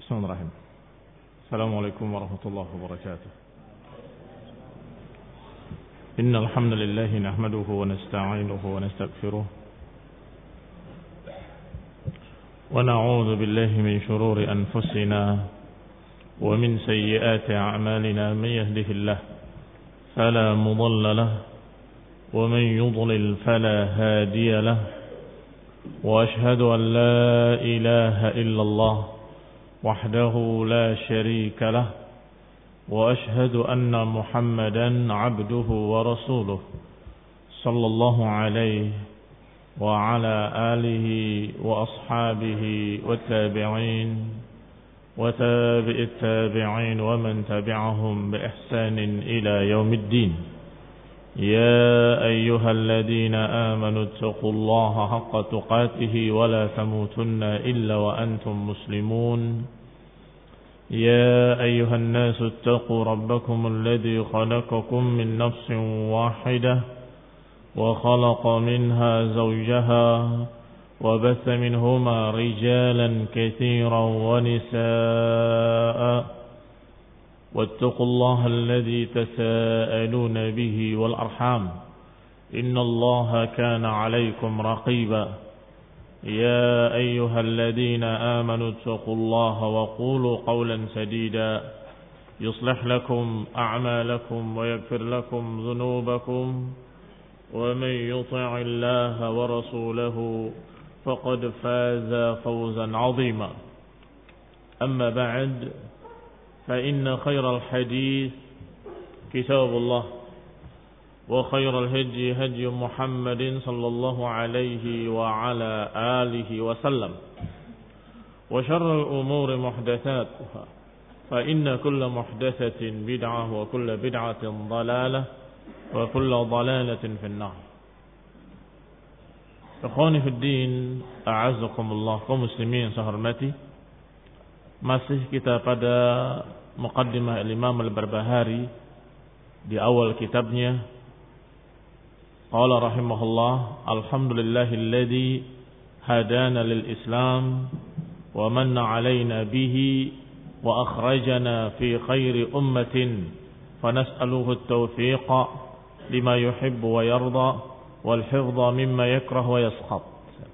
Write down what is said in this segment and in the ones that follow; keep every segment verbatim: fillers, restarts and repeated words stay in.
Bismillahirrahmanirrahim. Assalamualaikum warahmatullahi wabarakatuh. Innal hamdalillah nahmaduhu wa nasta'inuhu wa nastaghfiruh wa na'udzu billahi min shururi anfusina wa min sayyiati a'malina man yahdihillahu fala mudilla lahu wa man yudlil fala hadiya lahu wa ashhadu an la ilaha illallah وحده لا شريك له وأشهد أن محمدا عبده ورسوله صلى الله عليه وعلى آله وأصحابه والتابعين وتابع التابعين ومن تبعهم بإحسان إلى يوم الدين يا أيها الذين آمنوا اتقوا الله حق تقاته ولا تموتن إلا وأنتم مسلمون يا أيها الناس اتقوا ربكم الذي خلقكم من نفس واحدة وخلق منها زوجها وبث منهما رجالا كثيرا ونساء واتقوا الله الذي تساءلون به والأرحام إن الله كان عليكم رقيبا يا أيها الذين آمنوا اتقوا الله وقولوا قولا سديدا يصلح لكم أعمالكم ويغفر لكم ذنوبكم ومن يطع الله ورسوله فقد فاز فوزا عظيما أما بعد فإن خير الحديث كتاب الله وخير الهدي هدي محمد صلى الله عليه وعلى آله وسلم وشر الأمور محدثاتها فإن كل محدثة بدعة وكل بدعة ضلالة وكل ضلالة في النار. Ikhwani fi din, a'azzakumullah, kaum muslimin yang saya hormati. Masih kita pada muqaddimah Imam Al-Barbahari di awal kitabnya. Qala rahimahullah, alhamdulillahilladzi hadana lil Islam wa manna alaina bihi wa akhrajana fi khairi ummatin fanas'aluhu at-tawfiqa lima yuhibbu wa yarda wal hifdha mimma yakrah wa yaskhab.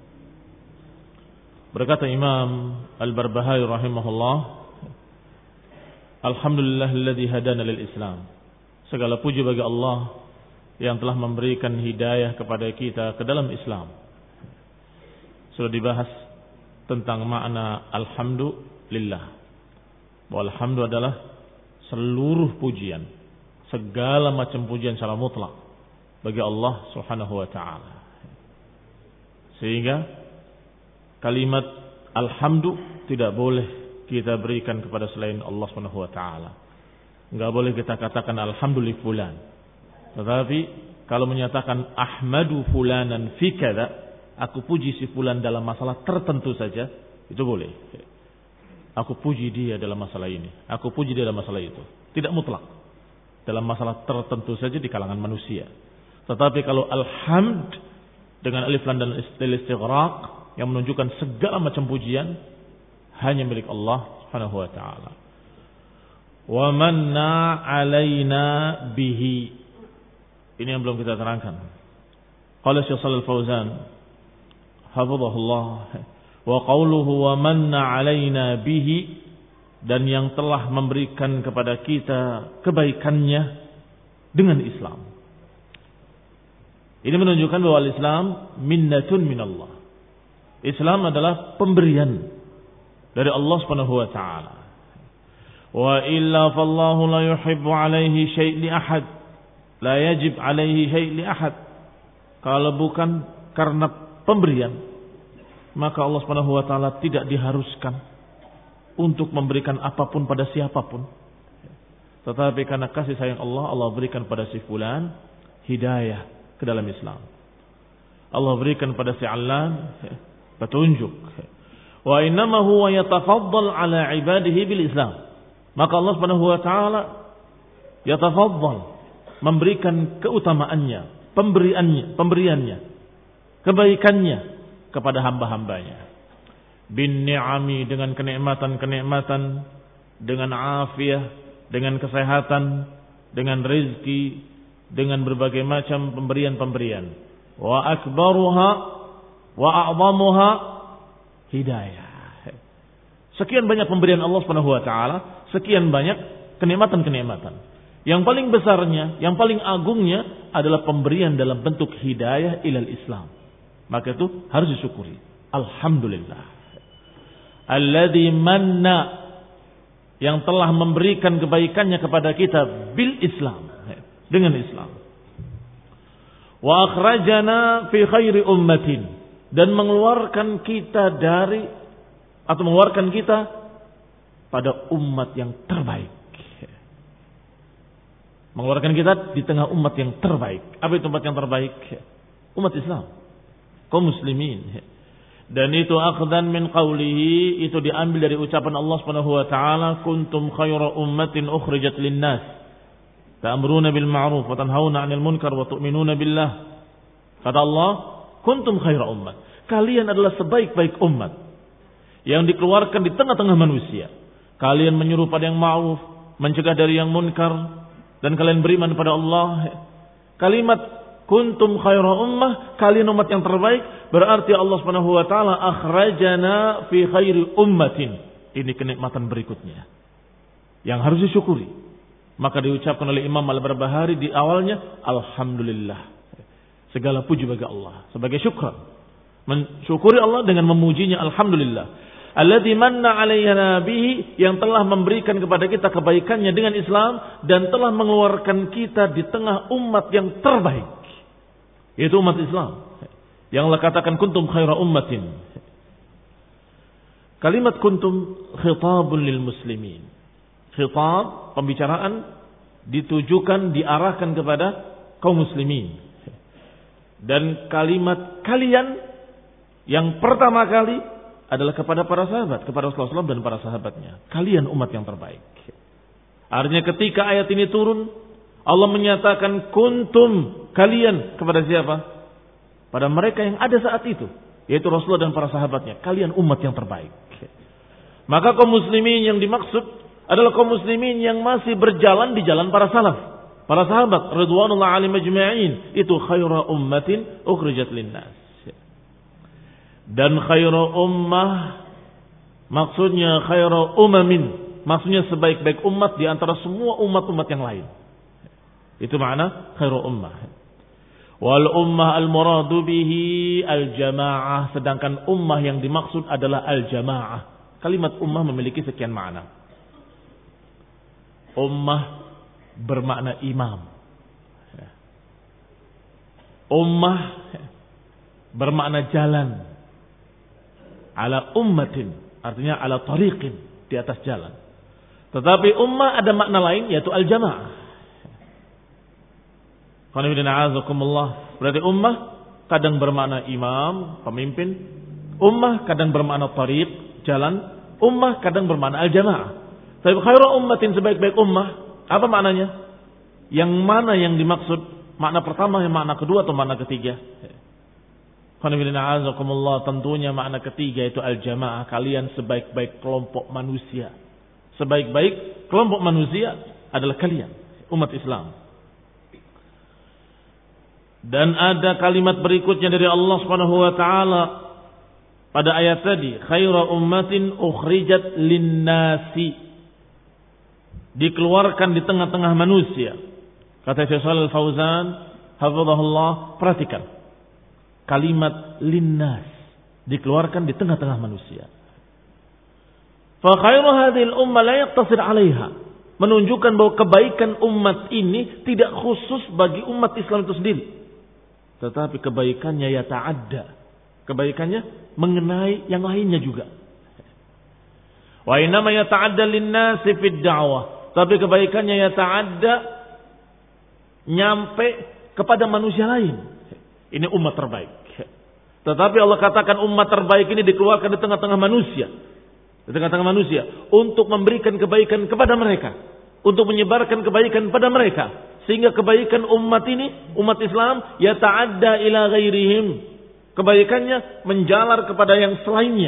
Berkata Imam Al-Barbahari rahimahullah, alhamdulillahilladzi hadana lil Islam. Segala puji bagi Allah yang telah memberikan hidayah kepada kita ke dalam Islam. Sudah dibahas tentang makna alhamdulillah. Bahwa alhamdulillah adalah seluruh pujian, segala macam pujian secara mutlak bagi Allah Subhanahu wa taala. Sehingga kalimat alhamdu tidak boleh kita berikan kepada selain Allah Subhanahu wa taala. Enggak boleh kita katakan alhamdulillah fulan. Tetapi kalau menyatakan ahmadu fulanan fi kadza, aku puji si fulan dalam masalah tertentu saja, itu boleh. Aku puji dia dalam masalah ini, aku puji dia dalam masalah itu. Tidak mutlak. Dalam masalah tertentu saja di kalangan manusia. Tetapi kalau alhamd dengan alif lam dan istighraq yang menunjukkan segala macam pujian hanya milik Allah Subhanahu wa taala. Wa manna alaina bihi. Ini yang belum kita terangkan. Qala Syekh Shalal Fauzan hafizahullah, wa qawluhu wa manna alaina bihi, dan yang telah memberikan kepada kita kebaikannya dengan Islam. Ini menunjukkan bahwa Islam minnatun minallah. Islam adalah pemberian dari Allah Subhanahu wa taala. Wa illa fallahu la yuhibbu alaihi syai' li ahad. La yajib alaihi syai' li ahad. Kalau bukan karena pemberian, maka Allah Subhanahu wa taala tidak diharuskan untuk memberikan apapun pada siapapun. Tetapi karena kasih sayang Allah, Allah berikan pada si fulan hidayah ke dalam Islam. Allah berikan pada si Allan petunjuk. Wa innama huwa yatafaddal ala ibadihi bil Islam. Maka Allah Subhanahu wa taala yatafaddal, memberikan keutamaannya, pemberiannya, pemberiannya, kebaikannya kepada hamba-hambanya bin ni'ami, dengan kenikmatan-kenikmatan, dengan afiyah, dengan kesehatan, dengan rezeki, dengan berbagai macam pemberian-pemberian. Wa akbaruha wa a'zamuha hidayah. Sekian banyak pemberian Allah Subhanahu wa taala, sekian banyak kenikmatan-kenikmatan. Yang paling besarnya, yang paling agungnya adalah pemberian dalam bentuk hidayah ilal Islam. Maka itu harus disyukuri. Alhamdulillah. Alladzi manna, yang telah memberikan kebaikannya kepada kita bil Islam, dengan Islam. Wa akhrajana fi khairi ummatin, dan mengeluarkan kita dari atau mengeluarkan kita pada umat yang terbaik. Mengeluarkan kita di tengah umat yang terbaik. Apa itu umat yang terbaik? Umat Islam, kaum muslimin. Dan itu akhdan min qawlihi, itu diambil dari ucapan Allah Subhanahu wa taala, kuntum khayra ummatin ukhrijat lin-nas ta'muruna bil ma'ruf wa tanhauna 'anil munkar wa tu'minuna billah. Kata Allah, kuntum khayra ummat, kalian adalah sebaik-baik umat yang dikeluarkan di tengah-tengah manusia. Kalian menyuruh pada yang ma'ruf, mencegah dari yang munkar, dan kalian beriman pada Allah. Kalimat kuntum khaira ummah, kalian umat yang terbaik, berarti Allah Subhanahu wa taala akhrajana fi khairi ummatin. Ini kenikmatan berikutnya yang harus disyukuri. Maka diucapkan oleh Imam Al-Barbahari di awalnya, alhamdulillah. Segala puji bagi Allah sebagai syukran. Mensyukuri Allah dengan memujinya, alhamdulillah. Alladzi manna 'alaina bihi, yang telah memberikan kepada kita kebaikannya dengan Islam dan telah mengeluarkan kita di tengah umat yang terbaik, yaitu umat Islam. Yang Allah katakan kuntum khaira ummatin. Kalimat kuntum khitabun lil muslimin. Khitab, pembicaraan ditujukan, diarahkan kepada kaum muslimin. Dan kalimat kalian yang pertama kali adalah kepada para sahabat, kepada Rasulullah shallallahu alaihi wasallam dan para sahabatnya. Kalian umat yang terbaik. Artinya ketika ayat ini turun, Allah menyatakan kuntum, kalian, kepada siapa? Pada mereka yang ada saat itu, yaitu Rasulullah dan para sahabatnya. Kalian umat yang terbaik. Maka kaum muslimin yang dimaksud adalah kaum muslimin yang masih berjalan di jalan para salaf, para sahabat ridwanullah alaihim ajma'in. Itu khairu ummatin ukhrijat linnas. Dan khairu ummah maksudnya khairu umamin, maksudnya sebaik-baik umat di antara semua umat-umat yang lain. Itu makna khairu ummah. Wal ummah al-muradu bihi al-jamaah, sedangkan ummah yang dimaksud adalah al-jamaah. Kalimat ummah memiliki sekian makna. Ummah bermakna imam. Ummah bermakna jalan. Ala ummatin, artinya ala tariqin, di atas jalan. Tetapi ummah ada makna lain, yaitu al-jamaah. Berarti ummah kadang bermakna imam, pemimpin. Ummah kadang bermakna tariq, jalan. Ummah kadang bermakna al-jamaah. Tapi khairu ummatin, sebaik-baik ummah, apa maknanya? Yang mana yang dimaksud? Makna pertama, yang makna kedua, atau makna ketiga? Tentunya makna ketiga itu al-jamaah. Kalian sebaik-baik kelompok manusia. Sebaik-baik kelompok manusia adalah kalian, umat Islam. Dan ada kalimat berikutnya dari Allah Subhanahu wa taala pada ayat tadi, khairu ummatin ukhrijat linnasi, dikeluarkan di tengah-tengah manusia. Kata Syekh Shalal Fauzan hafizahullah, perhatikan kalimat linnas, dikeluarkan di tengah-tengah manusia. Fa khairu hadhil ummah la yaqtasir 'alaiha, menunjukkan bahwa kebaikan umat ini tidak khusus bagi umat Islam itu sendiri, tetapi kebaikannya yata'adda, kebaikannya mengenai yang lainnya juga. Wa inama yata'adda lin-nas fid da'wah, tapi kebaikannya yata'adda nyampe kepada manusia lain. Ini umat terbaik. Tetapi Allah katakan umat terbaik ini dikeluarkan di tengah-tengah manusia. Di tengah-tengah manusia. Untuk memberikan kebaikan kepada mereka. Untuk menyebarkan kebaikan kepada mereka. Sehingga kebaikan umat ini, umat Islam, yata'adda ila ghairihim. Kebaikannya menjalar kepada yang selainnya.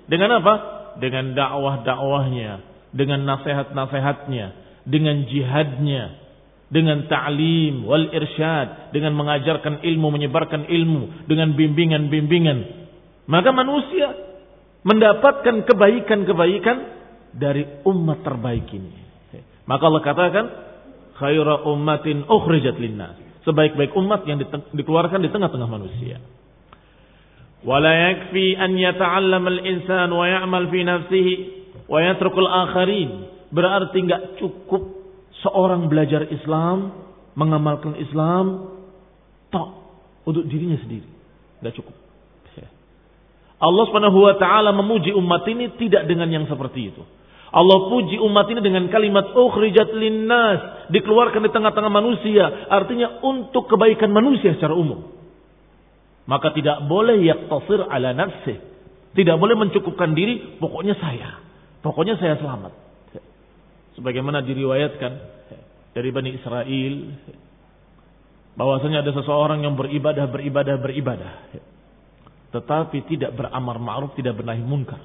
Dengan apa? Dengan dakwah-dakwahnya, dengan nasihat-nasihatnya, dengan jihadnya, dengan ta'lim wal irsyad, dengan mengajarkan ilmu, menyebarkan ilmu, dengan bimbingan-bimbingan. Maka manusia mendapatkan kebaikan-kebaikan dari umat terbaik ini. Maka Allah katakan, khairu ummatin ukhrijat linnas. Sebaik-baik umat yang dikeluarkan di tengah-tengah manusia. Wala yakfi an yata'allama al-insan wa ya'mal fi nafsihi wa yatrukul akharin. Berarti enggak cukup seorang belajar Islam, mengamalkan Islam tok untuk dirinya sendiri. Enggak cukup. Allah Subhanahu wa taala memuji umat ini tidak dengan yang seperti itu. Allah puji umat ini dengan kalimat ukhrijat linnas, dikeluarkan di tengah-tengah manusia, artinya untuk kebaikan manusia secara umum. Maka tidak boleh yaktasir ala nafsih. Tidak boleh mencukupkan diri, pokoknya saya. Pokoknya saya selamat. Sebagaimana diriwayatkan dari Bani Israel, bahwasanya ada seseorang yang beribadah, beribadah, beribadah. Tetapi tidak beramar ma'ruf, tidak bernahi munkar.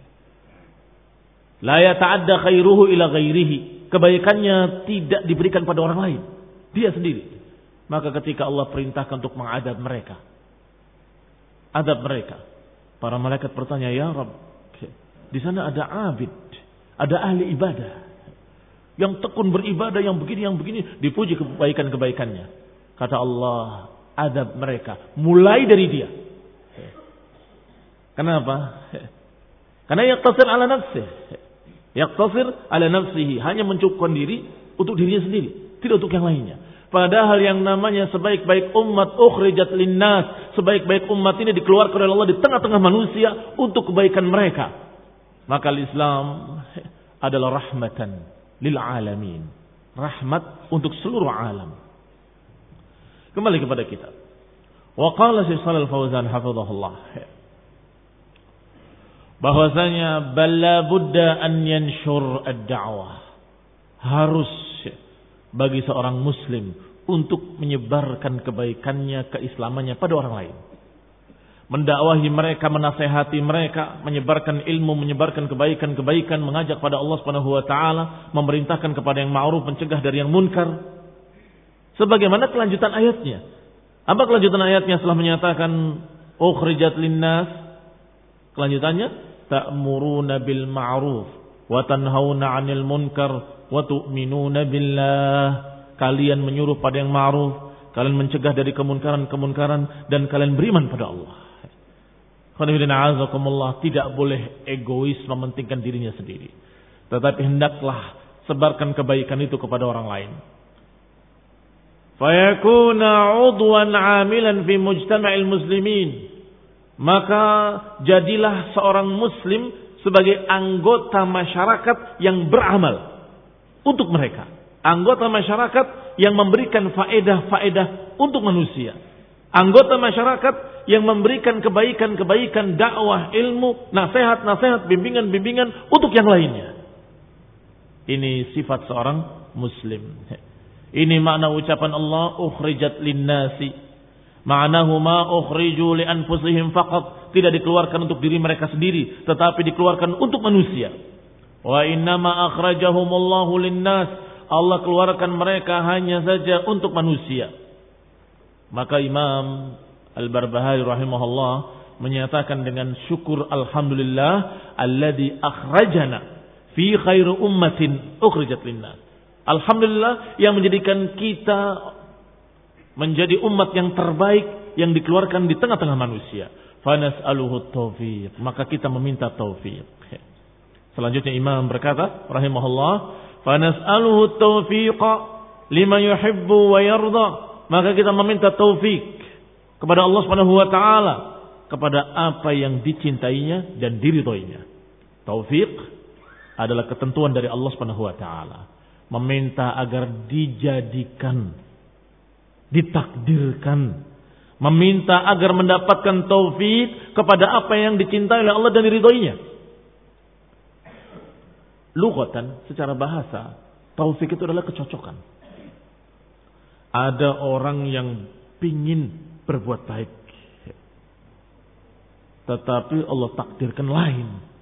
La yata'adda khairuhu ila ghairihi. Kebaikannya tidak diberikan pada orang lain. Dia sendiri. Maka ketika Allah perintahkan untuk mengadab mereka, adab mereka, para malaikat bertanya, ya Rabb, di sana ada abid, ada ahli ibadah, yang tekun beribadah, yang begini, yang begini, dipuji kebaikan-kebaikannya. Kata Allah, adab mereka mulai dari dia. Kenapa? Karena yaktasir ala nafsih, yaktasir ala nafsihi, hanya mencukupkan diri untuk dirinya sendiri, tidak untuk yang lainnya. Padahal yang namanya sebaik-baik umat ukhrijat linnas, sebaik-baik umat ini dikeluarkan oleh Allah di tengah-tengah manusia untuk kebaikan mereka. Maka Islam adalah rahmatan lil alamin, rahmat untuk seluruh alam. Kembali kepada kita. Wa qala Syekh Shalal Fauzan hafizahullah, bahwasanya balla budda an yanshur ad-da'wah, harus bagi seorang muslim untuk menyebarkan kebaikannya, keislamannya pada orang lain. Mendakwahi mereka, menasehati mereka, menyebarkan ilmu, menyebarkan kebaikan-kebaikan, mengajak pada Allah Subhanahu wa taala, memerintahkan kepada yang ma'ruf, mencegah dari yang munkar. Sebagaimana kelanjutan ayatnya. Apa kelanjutan ayatnya setelah menyatakan ukhrijat linnas? Kelanjutannya, ta'muruna bil ma'ruf wa tanhauna 'anil munkar wa tu'minuna billah. Kalian menyuruh pada yang ma'ruf, kalian mencegah dari kemunkaran-kemunkaran, dan kalian beriman pada Allah. Tidak boleh egois mementingkan dirinya sendiri, tetapi hendaklah sebarkan kebaikan itu kepada orang lain. Fayakuna 'udwan 'amilan fi mujtama'il muslimin. Maka jadilah seorang muslim sebagai anggota masyarakat yang beramal untuk mereka. Anggota masyarakat yang memberikan faedah-faedah untuk manusia. Anggota masyarakat yang memberikan kebaikan-kebaikan, dakwah, ilmu, nasihat-nasihat, bimbingan-bimbingan untuk yang lainnya. Ini sifat seorang muslim. Ini makna ucapan Allah, ukhrijat linnasi. Ma'nahu ma ukhriju li anfusihim faqat. Tidak dikeluarkan untuk diri mereka sendiri, tetapi dikeluarkan untuk manusia. Wa innama akhrajahumullahu linnas. Allah keluarkan mereka hanya saja untuk manusia. Maka Imam Al-Barbahari rahimahullah menyatakan dengan syukur, alhamdulillah alladzi akhrajana fi khairu ummatin ukhrijat linnas. Alhamdulillah yang menjadikan kita menjadi umat yang terbaik yang dikeluarkan di tengah-tengah manusia. Fanas'aluhu taufiq. Maka kita meminta taufik. Selanjutnya Imam berkata rahimahullah, fanas'aluhu taufiqa lima yuhibbu wa yarda. Maka kita meminta taufik kepada Allah Subhanahu wa taala kepada apa yang dicintainya dan diridhoinya. Taufik adalah ketentuan dari Allah Subhanahu wa taala. Meminta agar dijadikan, ditakdirkan, meminta agar mendapatkan taufik kepada apa yang dicintai oleh Allah dan diridhoinya. Lughatan, secara bahasa, taufik itu adalah kecocokan. Ada orang yang pingin berbuat baik, tetapi Allah takdirkan lain.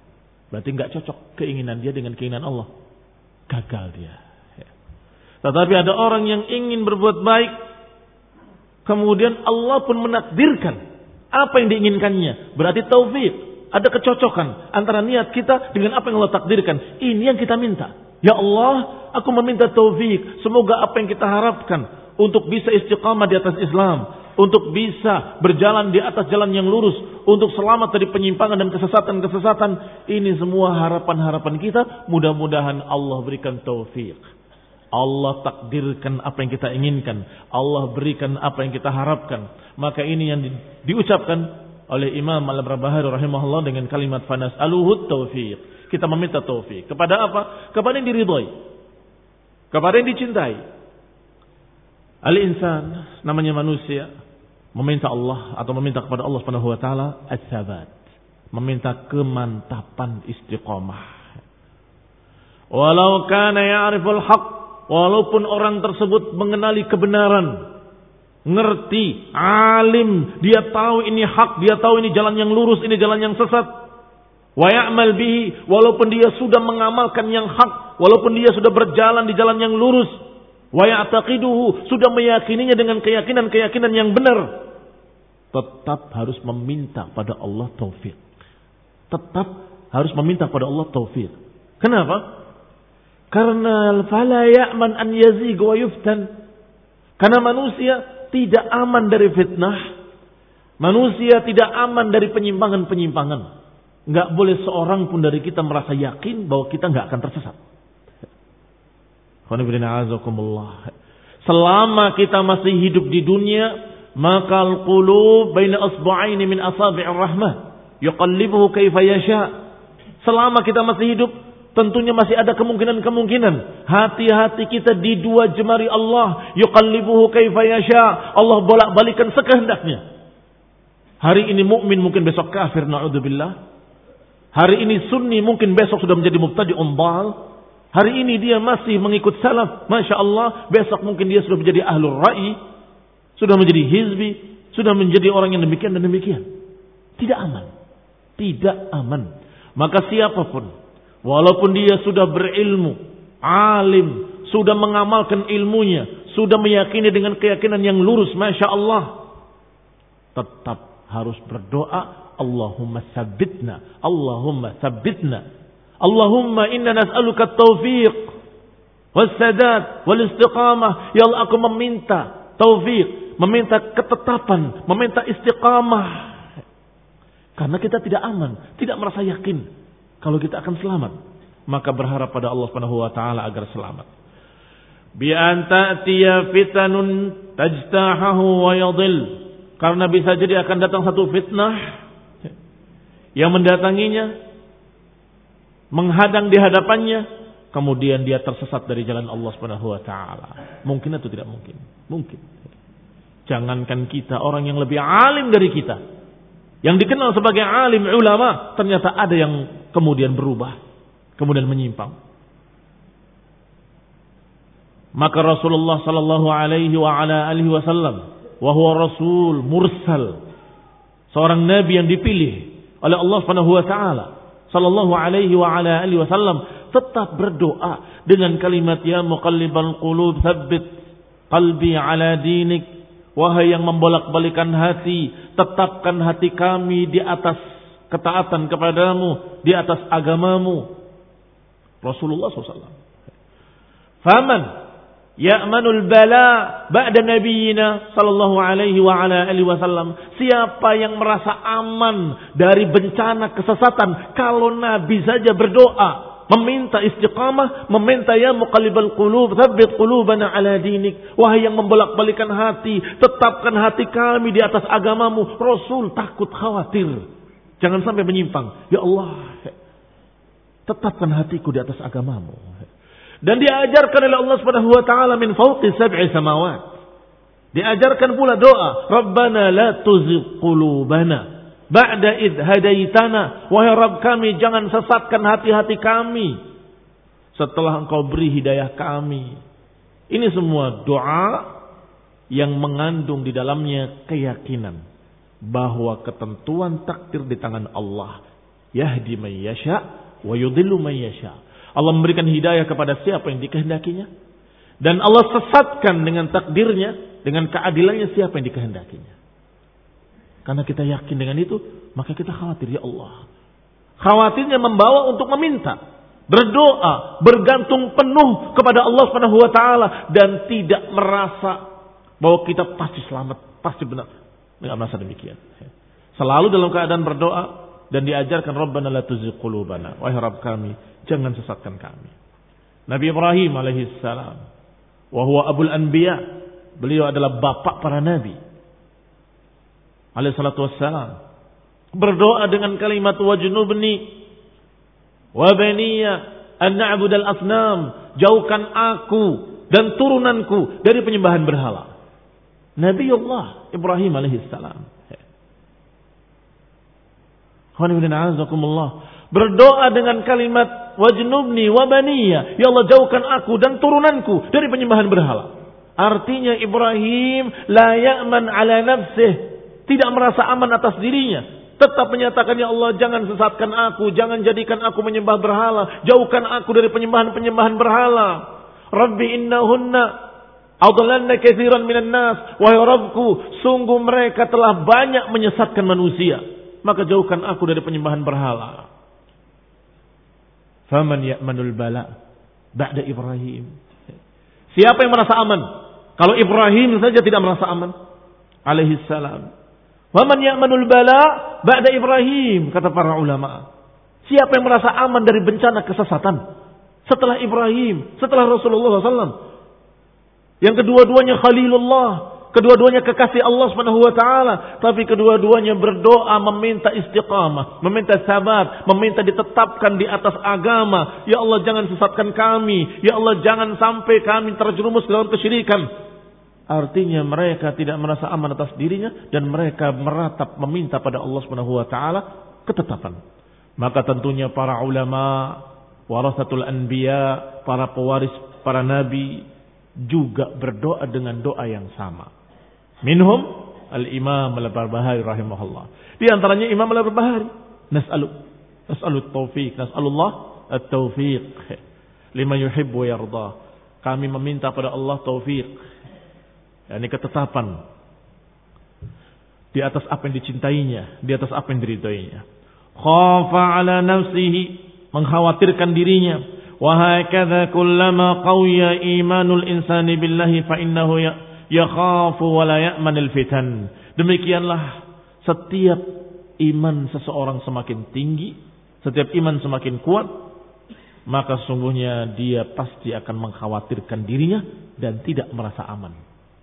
Berarti nggak cocok keinginan dia dengan keinginan Allah. Gagal dia. Tetapi ada orang yang ingin berbuat baik, kemudian Allah pun menakdirkan apa yang diinginkannya. Berarti taufik, ada kecocokan antara niat kita dengan apa yang Allah takdirkan. Ini yang kita minta. Ya Allah, aku meminta taufik. Semoga apa yang kita harapkan untuk bisa istiqamah di atas Islam, untuk bisa berjalan di atas jalan yang lurus, untuk selamat dari penyimpangan dan kesesatan-kesesatan. Ini semua harapan-harapan kita. Mudah-mudahan Allah berikan taufik. Allah takdirkan apa yang kita inginkan. Allah berikan apa yang kita harapkan. Maka ini yang di, diucapkan oleh Imam Al-Barbahari rahimahullah dengan kalimat fanas'aluhu taufik. Kita meminta taufik. Kepada apa? Kepada yang diridhai. Kepada yang dicintai. Al-insan, namanya manusia, meminta Allah atau meminta kepada Allah Subhanahu wa taala as-sabat, meminta kemantapan istiqamah. Walau kana ya'riful haqq, walaupun orang tersebut mengenali kebenaran, ngerti, alim, dia tahu ini hak, dia tahu ini jalan yang lurus, ini jalan yang sesat. Wa ya'mal bihi, walaupun dia sudah mengamalkan yang hak, walaupun dia sudah berjalan di jalan yang lurus. Wa ya'taqiduhu, sudah meyakininya dengan keyakinan-keyakinan yang benar, tetap harus meminta pada Allah taufik. Tetap harus meminta pada Allah taufik. Kenapa? Karena fala ya'man an yazigh wa yuftan. Karena manusia tidak aman dari fitnah. Manusia tidak aman dari penyimpangan-penyimpangan. Enggak boleh seorang pun dari kita merasa yakin bahwa kita enggak akan tersesat. Selama kita masih hidup di dunia, maka al-qulub baina asbu'aini min asabi'ir rahmah yuqallibuhu kaifa yasha. Selama kita masih hidup, tentunya masih ada kemungkinan-kemungkinan hati-hati kita di dua jemari Allah, yuqallibuhu kaifa yasha. Allah bolak-balikan sekehendaknya. Hari ini mukmin, mungkin besok kafir, naudzubillah. Hari ini sunni, mungkin besok sudah menjadi mubtadi'un dhal. Hari ini dia masih mengikut salaf, Masya Allah. Besok mungkin dia sudah menjadi ahlul ra'i, sudah menjadi hizbi, sudah menjadi orang yang demikian dan demikian. Tidak aman. Tidak aman. Maka siapapun, walaupun dia sudah berilmu, alim, sudah mengamalkan ilmunya, sudah meyakini dengan keyakinan yang lurus, Masya Allah, tetap harus berdoa, Allahumma sabbitna, Allahumma sabbitna. Allahumma inna nas'aluka at-taufiq was-sadad wal-istiqamah. Ya Allah, aku meminta taufik, meminta ketetapan, meminta istiqamah. Karena kita tidak aman, tidak merasa yakin kalau kita akan selamat. Maka berharap pada Allah Subhanahu wa taala agar selamat. Bi an ta'tiya fitanun tajtahahu wa yadhil. Karena bisa jadi akan datang satu fitnah yang mendatanginya, menghadang di hadapannya, kemudian dia tersesat dari jalan Allah Subhanahu wa taala. Mungkin atau tidak mungkin? Mungkin. Jangankan kita, orang yang lebih alim dari kita, yang dikenal sebagai alim ulama, ternyata ada yang kemudian berubah, kemudian menyimpang. Maka Rasulullah sallallahu alaihi wa ala alihi wasallam, wa huwa rasul mursal, seorang nabi yang dipilih oleh Allah Subhanahu wa taala, sallallahu alaihi wa ala alihi wasallam, tetap berdoa dengan kalimat ya muqallibal qulub tsabbit qalbi ala dinik. Wahai yang membolak-balikan hati, tetapkan hati kami di atas ketaatan kepadamu, di atas agamamu. Rasulullah sallallahu alaihi wasallam. Faman ya'manul bala ba'da nabiyina sallallahu alaihi wa ala alihi wasallam. Siapa yang merasa aman dari bencana kesesatan kalau Nabi saja berdoa, meminta istiqamah, meminta ya muqallibal qulub tsabbit qulubana ala dinik. Wahai yang membolak-balikan hati, tetapkan hati kami di atas agamamu. Rasul takut, khawatir jangan sampai menyimpang. Ya Allah, tetapkan hatiku di atas agamamu. Dan diajarkan oleh Allah Subhanahu wa taala min fawqi sab'i samawat. Diajarkan pula doa, Rabbana la tuzigh qulubana ba'da idh hadaitana. Wahai Rabb kami, jangan sesatkan hati-hati kami setelah Engkau beri hidayah kami. Ini semua doa yang mengandung di dalamnya keyakinan bahwa ketentuan takdir di tangan Allah. Yahdi man yasha wa yudhillu man yasha. Allah memberikan hidayah kepada siapa yang dikehendakinya, dan Allah sesatkan dengan takdirnya, dengan keadilannya siapa yang dikehendakinya. Karena kita yakin dengan itu, maka kita khawatir, ya Allah. Khawatirnya membawa untuk meminta, berdoa, bergantung penuh kepada Allah Subhanahu wa taala dan tidak merasa bahwa kita pasti selamat, pasti benar. Enggak merasa demikian. Selalu dalam keadaan berdoa dan diajarkan Rabbana la tuzigh qulubana, wahai Rabb kami, jangan sesatkan kami. Nabi Ibrahim alaihi salam, wa huwa abul anbiya, beliau adalah bapak para nabi. Alaihi salatu wassalam berdoa dengan kalimat wajnubni wa baniya an na'budal asnam, jauhkan aku dan turunanku dari penyembahan berhala. Nabiullah Ibrahim alaihi salam berdoa dengan kalimat wajnubni wa baniya, ya Allah jauhkan aku dan turunanku dari penyembahan berhala. Artinya Ibrahim la ya'man ala nafsih, tidak merasa aman atas dirinya, tetap menyatakan, ya Allah jangan sesatkan aku, jangan jadikan aku menyembah berhala, jauhkan aku dari penyembahan-penyembahan berhala. Rabbi innahunna adlalna katsiran minan nas, wahai Rabbku, sungguh mereka telah banyak menyesatkan manusia, maka jauhkan aku dari penyembahan berhala. Faman ya'manul bala ba'da Ibrahim. Siapa yang merasa aman kalau Ibrahim saja tidak merasa aman alaihi salam? Faman ya'manul bala ba'da Ibrahim, kata para ulama. Siapa yang merasa aman dari bencana kesesatan setelah Ibrahim, setelah Rasulullah sallallahu alaihi wasallam? Yang kedua-duanya Khalilullah, kedua-duanya kekasih Allah Subhanahu wa taala, tapi kedua-duanya berdoa meminta istiqamah, meminta sabat, meminta ditetapkan di atas agama. Ya Allah jangan sesatkan kami, ya Allah jangan sampai kami terjerumus dalam kesyirikan. Artinya mereka tidak merasa aman atas dirinya dan mereka meratap meminta pada Allah Subhanahu wa taala ketetapan. Maka tentunya para ulama, warasatul anbiya, para pewaris para nabi juga berdoa dengan doa yang sama. Minhum al-Imam al-Barbahari rahimahullah. Di antaranya Imam al-Barbahari, nas'alu nas'alu at-taufiq, nas'alullah at-taufiq lima yuhibbu wa yarda. Kami meminta pada Allah taufik, yakni ketetapan di atas apa yang dicintainya, di atas apa yang diridhoinya. Khafa ala nafsihi, mengkhawatirkan dirinya. Wa hakadha kullama qawiya imanul insani billahi fa innahu yakhafu wa la ya'manul fitan. Demikianlah setiap iman seseorang semakin tinggi, setiap iman semakin kuat, maka sungguhnya dia pasti akan mengkhawatirkan dirinya dan tidak merasa aman.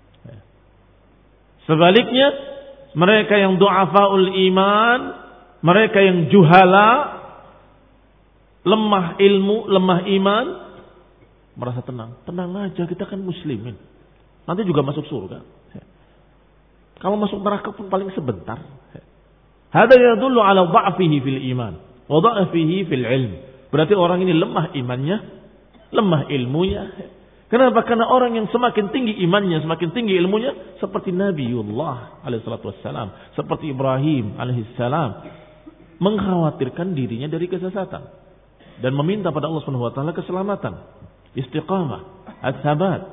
Sebaliknya, mereka yang du'afaul iman, mereka yang juhala, lemah ilmu, lemah iman, merasa tenang. Tenang aja, kita kan muslimin. Nanti juga masuk surga. Kalau masuk neraka pun paling sebentar. Hada yadullu ala dha'fihi fil iman wa dha'fihi fil ilm. Berarti orang ini lemah imannya, lemah ilmunya. Kenapa? Karena orang yang semakin tinggi imannya, semakin tinggi ilmunya, seperti Nabiullah alaihi salatu wassalam, seperti Ibrahim alaihi salam, mengkhawatirkan dirinya dari kesesatan dan meminta pada Allah Subhanahu wa taala keselamatan, istiqamah, ats-tsabat.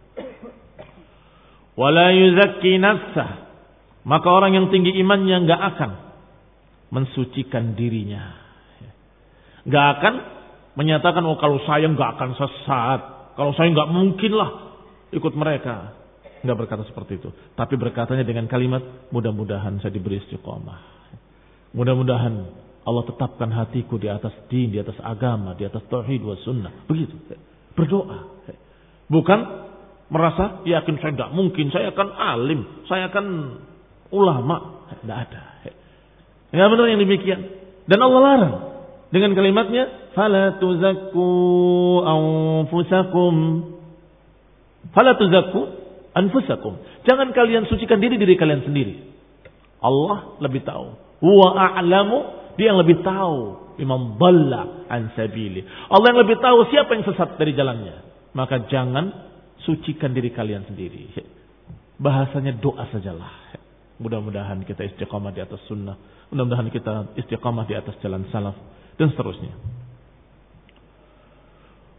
Wala yuzakki nafsah. Maka orang yang tinggi imannya enggak akan mensucikan dirinya. Enggak akan menyatakan, oh kalau saya enggak akan sesat, kalau saya enggak mungkinlah ikut mereka. Enggak berkata seperti itu, tapi berkatanya dengan kalimat, mudah-mudahan saya diberi istiqamah. Mudah-mudahan Allah tetapkan hatiku di atas din, di atas agama, di atas tauhid wa sunnah. Begitu. Berdoa. Bukan merasa yakin saya tidak mungkin, saya akan alim, saya akan ulama. Tidak ada. Tidak benar yang demikian. Dan Allah larang dengan kalimatnya, fala tuzakku anfusakum. Fala tuzakku anfusakum. Jangan kalian sucikan diri diri kalian sendiri. Allah lebih tahu. Wa a'lamu, dia yang lebih tahu. Imam dhalla an sabili. Allah yang lebih tahu siapa yang sesat dari jalannya. Maka jangan sucikan diri kalian sendiri. Bahasanya doa sajalah. Mudah-mudahan kita istiqamah di atas sunnah. Mudah-mudahan kita istiqamah di atas jalan salaf. Dan seterusnya.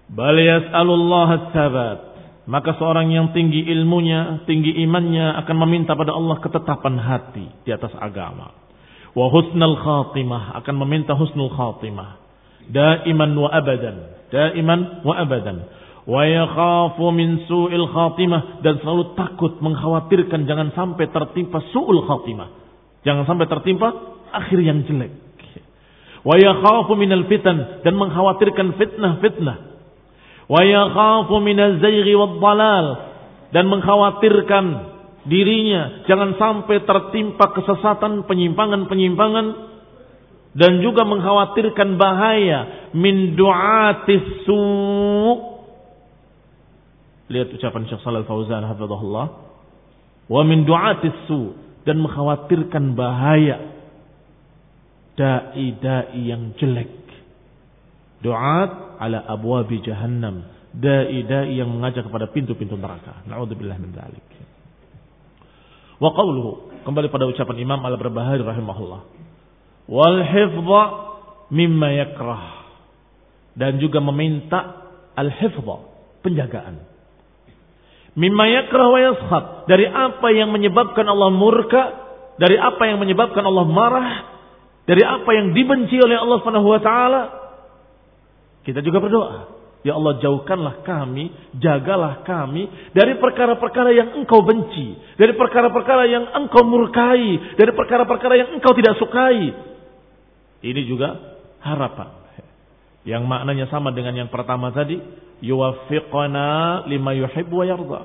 Bal yas'alullaha ats-tsabat. Maka seorang yang tinggi ilmunya, tinggi imannya akan meminta pada Allah ketetapan hati di atas agama. Wa husnul khatimah, akan meminta husnul khatimah. Daiman wa abadan, daiman wa abadan. Wa yakhafu min su'il khatimah, dan selalu takut, mengkhawatirkan jangan sampai tertimpa su'ul khatimah. Jangan sampai tertimpa akhir yang jelek. Wa yakhafu minal fitan, dan mengkhawatirkan fitnah-fitnah. Wa yakhafu minaz zayghi wad dhalal, dan mengkhawatirkan dirinya jangan sampai tertimpa kesesatan, penyimpangan-penyimpangan, dan juga mengkhawatirkan bahaya min du'atis su'. Lihat ucapan Syekh Shalal Fauzan hafizahullah, wa min du'atis su', dan mengkhawatirkan bahaya dai-dai yang jelek. Du'at ala abwabi jahannam, dai-dai yang mengajak kepada pintu-pintu neraka. Na'udzubillah min dzalik. Wa qawluhu, kembali pada ucapan Imam Al-Barbahari rahimahullah, wal hifdha mimma yakrah, dan juga meminta al-hifdha, penjagaan. Mimma yakrah wa yaskhab, dari apa yang menyebabkan Allah murka, dari apa yang menyebabkan Allah marah, dari apa yang dibenci oleh Allah Subhanahu wa taala. Kita juga berdoa, ya Allah jauhkanlah kami, jagalah kami dari perkara-perkara yang Engkau benci, dari perkara-perkara yang Engkau murkai, dari perkara-perkara yang Engkau tidak sukai. Ini juga harapan yang maknanya sama dengan yang pertama tadi, yuwaffiqana lima yuhibbu wa yarda.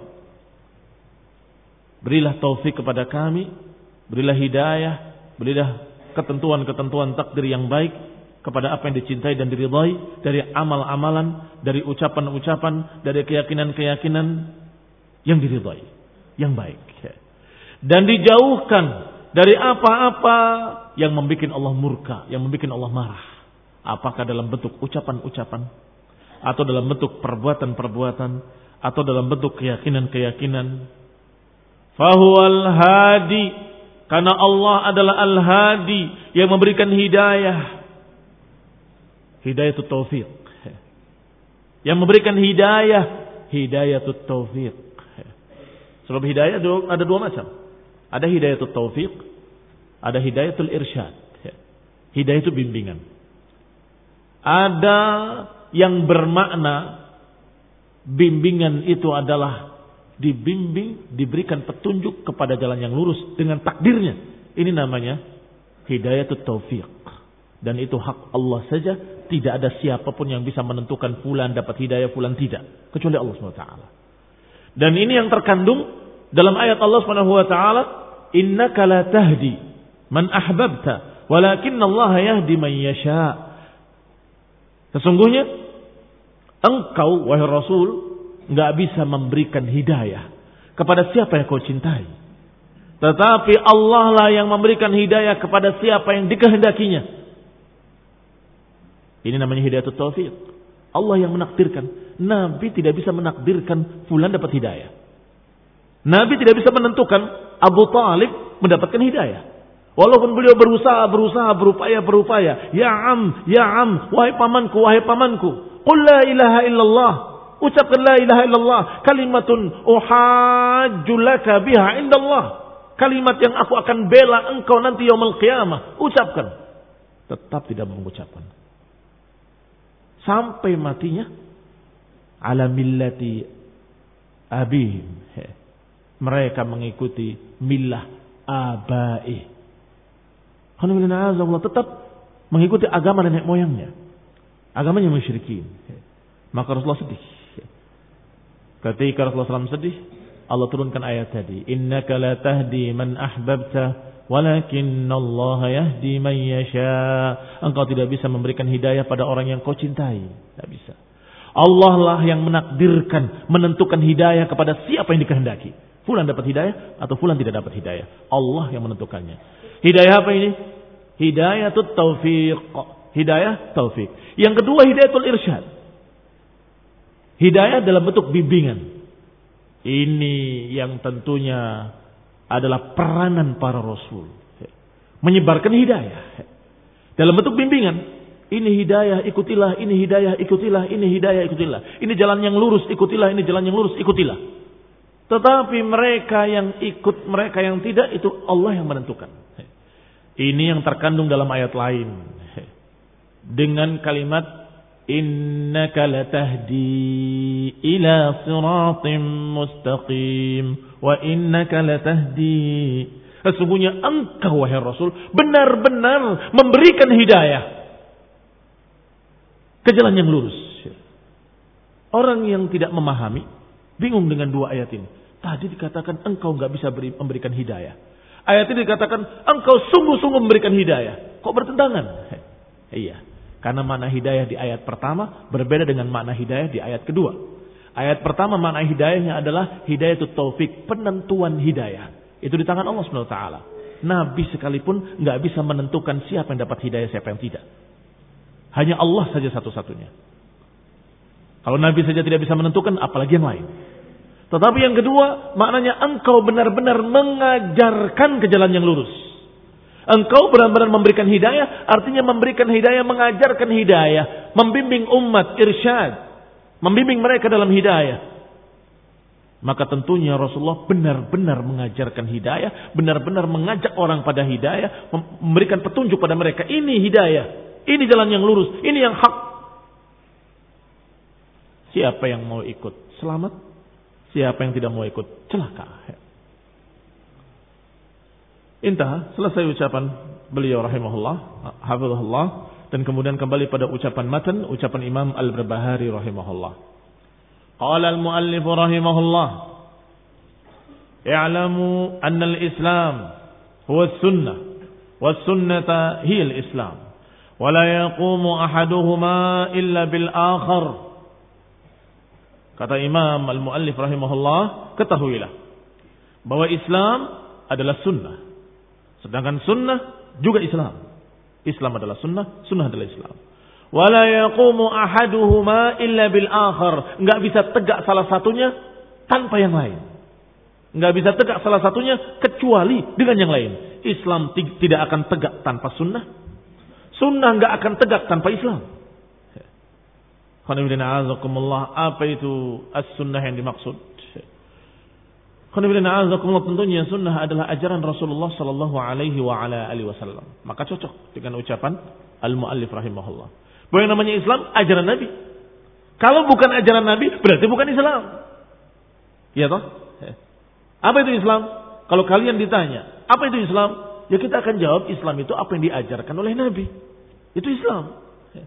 Berilah taufik kepada kami, berilah hidayah, berilah ketentuan-ketentuan takdir yang baik kepada apa yang dicintai dan diridhai, dari amal-amalan, dari ucapan-ucapan, dari keyakinan-keyakinan yang diridhai, yang baik. Dan dijauhkan dari apa-apa yang membuat Allah murka, yang membuat Allah marah. Apakah dalam bentuk ucapan-ucapan, atau dalam bentuk perbuatan-perbuatan, atau dalam bentuk keyakinan-keyakinan. Fahuwal hadi, karena Allah adalah al-hadi, yang memberikan hidayah. Hidayatut taufiq. Yang memberikan hidayah, hidayatut taufiq. Sebab hidayah ada dua macam. Ada hidayatut taufiq, ada hidayatul irsyad. Hidayah itu bimbingan. Ada yang bermakna bimbingan itu adalah dibimbing, diberikan petunjuk kepada jalan yang lurus dengan takdirnya. Ini namanya hidayatut taufiq. Dan itu hak Allah saja. Tidak ada siapapun yang bisa menentukan fulan dapat hidayah, fulan tidak, kecuali Allah subhanahu wa taala. Dan ini yang terkandung dalam ayat Allah subhanahu wa taala, innaka la tahdi man ahbabta walakinna Allah yahdi man yasha. Sesungguhnya engkau wahai Rasul enggak bisa memberikan hidayah kepada siapa yang kau cintai, tetapi Allah lah yang memberikan hidayah kepada siapa yang dikehendakinya. Ini namanya hidayatut taufiq. Allah yang menakdirkan. Nabi tidak bisa menakdirkan fulan dapat hidayah. Nabi tidak bisa menentukan Abu Talib mendapatkan hidayah. Walaupun beliau berusaha, berusaha, berupaya, berupaya. Ya am, ya am, wahai pamanku, wahai pamanku. Qul la ilaha illallah. Ucapkan la ilaha illallah. Kalimatun uhajju laka biha indallah. Kalimat yang aku akan bela engkau nanti yaumul qiyamah. Ucapkan. Tetap tidak mengucapkan. Sampai matinya ala millati abihim. Mereka mengikuti millah abai. Alhamdulillah, tetap mengikuti agama nenek moyangnya. Agamanya musyrikin. Maka Rasulullah sedih. Ketika Rasulullah shallallahu alaihi wasallam sedih, Allah turunkan ayat tadi. Innaka la tahdi man ahbabta walakinnallaha yahdi man yasha. Engkau tidak bisa memberikan hidayah pada orang yang kau cintai. Tidak bisa. Allah lah yang menakdirkan, menentukan hidayah kepada siapa yang dikehendaki. Fulan dapat hidayah atau fulan tidak dapat hidayah. Allah yang menentukannya. Hidayah apa ini? Hidayatut taufiq. Hidayah taufik. Yang kedua hidayatul irsyad. Hidayah dalam bentuk bimbingan. Ini yang tentunya adalah peranan para rasul. Menyebarkan hidayah. Dalam bentuk bimbingan. Ini hidayah, ikutilah. Ini hidayah, ikutilah. Ini hidayah, ikutilah. Ini jalan yang lurus, ikutilah. Ini jalan yang lurus, ikutilah. Tetapi mereka yang ikut, mereka yang tidak, itu Allah yang menentukan. Ini yang terkandung dalam ayat lain. Dengan kalimat, innaka latahdi ila siratim mustaqim. Wa innaka latahdi. Sesungguhnya engkau, wahai Rasul, benar-benar memberikan hidayah ke jalan yang lurus. Orang yang tidak memahami bingung dengan dua ayat ini. Tadi dikatakan engkau nggak bisa beri, memberikan hidayah. Ayat ini dikatakan engkau sungguh-sungguh memberikan hidayah. Kok bertentangan? Iya, karena makna hidayah di ayat pertama berbeda dengan makna hidayah di ayat kedua. Ayat pertama makna hidayahnya adalah hidayah itu taufik, penentuan hidayah. Itu di tangan Allah subhanahu wa taala. Nabi sekalipun nggak bisa menentukan siapa yang dapat hidayah, siapa yang tidak. Hanya Allah saja satu-satunya. Kalau Nabi saja tidak bisa menentukan, apalagi yang lain. Tetapi yang kedua, maknanya engkau benar-benar mengajarkan ke jalan yang lurus. Engkau benar-benar memberikan hidayah, artinya memberikan hidayah, mengajarkan hidayah. Membimbing umat, irsyad. Membimbing mereka dalam hidayah. Maka tentunya Rasulullah benar-benar mengajarkan hidayah. Benar-benar mengajak orang pada hidayah. Memberikan petunjuk pada mereka. Ini hidayah. Ini jalan yang lurus. Ini yang hak. Siapa yang mau ikut selamat. Siapa yang tidak mau ikut celaka. Intah. Selesai ucapan beliau rahimahullah. Hafizahullah. Dan kemudian kembali pada ucapan matan. Ucapan Imam Al-Barbahari rahimahullah. Qala al-muallif rahimahullah. I'lamu anna al-Islam huwa as-sunnah. Was-sunnata hiya al-Islam. ولا يقوم أحدهما إلا بالآخر. Kata Imam Al-Muallif rahimahullah, ketahuilah bahwa Islam adalah sunnah, sedangkan sunnah juga Islam. Islam adalah sunnah, sunnah adalah Islam. ولا يقوم أحدهما إلا بالآخر. Enggak bisa tegak salah satunya tanpa yang lain. Enggak bisa tegak salah satunya kecuali dengan yang lain. Islam tidak akan tegak tanpa sunnah. Sunnah enggak akan tegak tanpa Islam. Apa itu as-sunnah yang dimaksud? Tentunya sunnah adalah ajaran Rasulullah sallallahu alaihi wa ala alihi wasallam. Maka cocok dengan ucapan al-muallif rahimahullah. Bahwa yang namanya Islam ajaran Nabi. Kalau bukan ajaran Nabi berarti bukan Islam. Iya toh? Apa itu Islam? Kalau kalian ditanya, apa itu Islam? Ya kita akan jawab Islam itu apa yang diajarkan oleh Nabi. Itu Islam.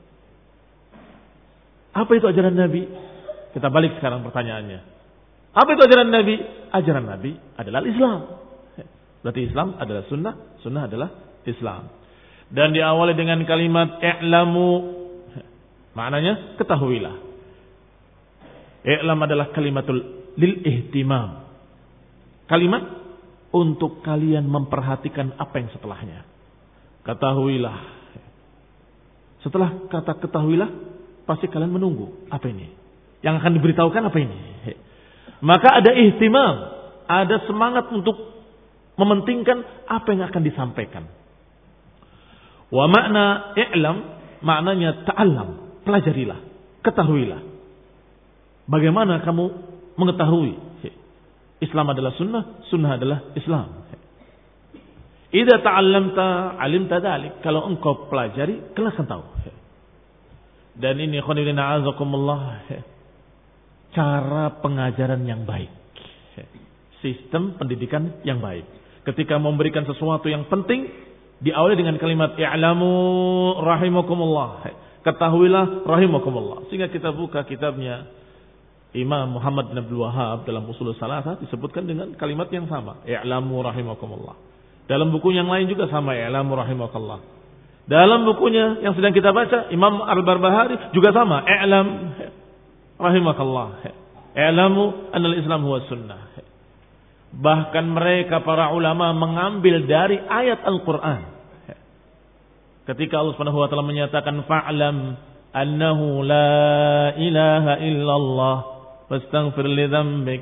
Apa itu ajaran Nabi? Kita balik sekarang pertanyaannya. Apa itu ajaran Nabi? Ajaran Nabi adalah Islam. Berarti Islam adalah sunnah, sunnah adalah Islam. Dan diawali dengan kalimat i'lamu. Maknanya ketahuilah. I'lam adalah kalimatul lil ihtimam. Kalimat untuk kalian memperhatikan apa yang setelahnya. Ketahuilah. Setelah kata ketahuilah, pasti kalian menunggu. Apa ini? Yang akan diberitahukan apa ini? Maka ada ihtimam. Ada semangat untuk mementingkan apa yang akan disampaikan. Wa makna i'lam, maknanya ta'allam. Pelajarilah. Ketahuilah. Bagaimana kamu mengetahui? Islam adalah sunnah, sunnah adalah Islam. Idza ta'allamta 'alimta dzalik. Kalau engkau pelajari, kalian akan tahu. Dan ini khonibina azakumullah, cara pengajaran yang baik. Sistem pendidikan yang baik. Ketika memberikan sesuatu yang penting, diawali dengan kalimat i'lamu rahimakumullah. Ketahuilah rahimakumullah. Sehingga kita buka kitabnya Imam Muhammad bin Abdul Wahhab dalam Ushul Salasah disebutkan dengan kalimat yang sama, i'lamu rahimakumullah. Dalam buku yang lain juga sama, i'lamu rahimakumullah. Dalam bukunya yang sedang kita baca Imam Al-Barbahari juga sama, i'lam rahimakumullah. I'lamu annal Islam huwa sunnah. Bahkan mereka para ulama mengambil dari ayat Al-Qur'an. Ketika Allah Subhanahu wa taala menyatakan fa'lam annahu la ilaha illallah wastaghfir li dzambik.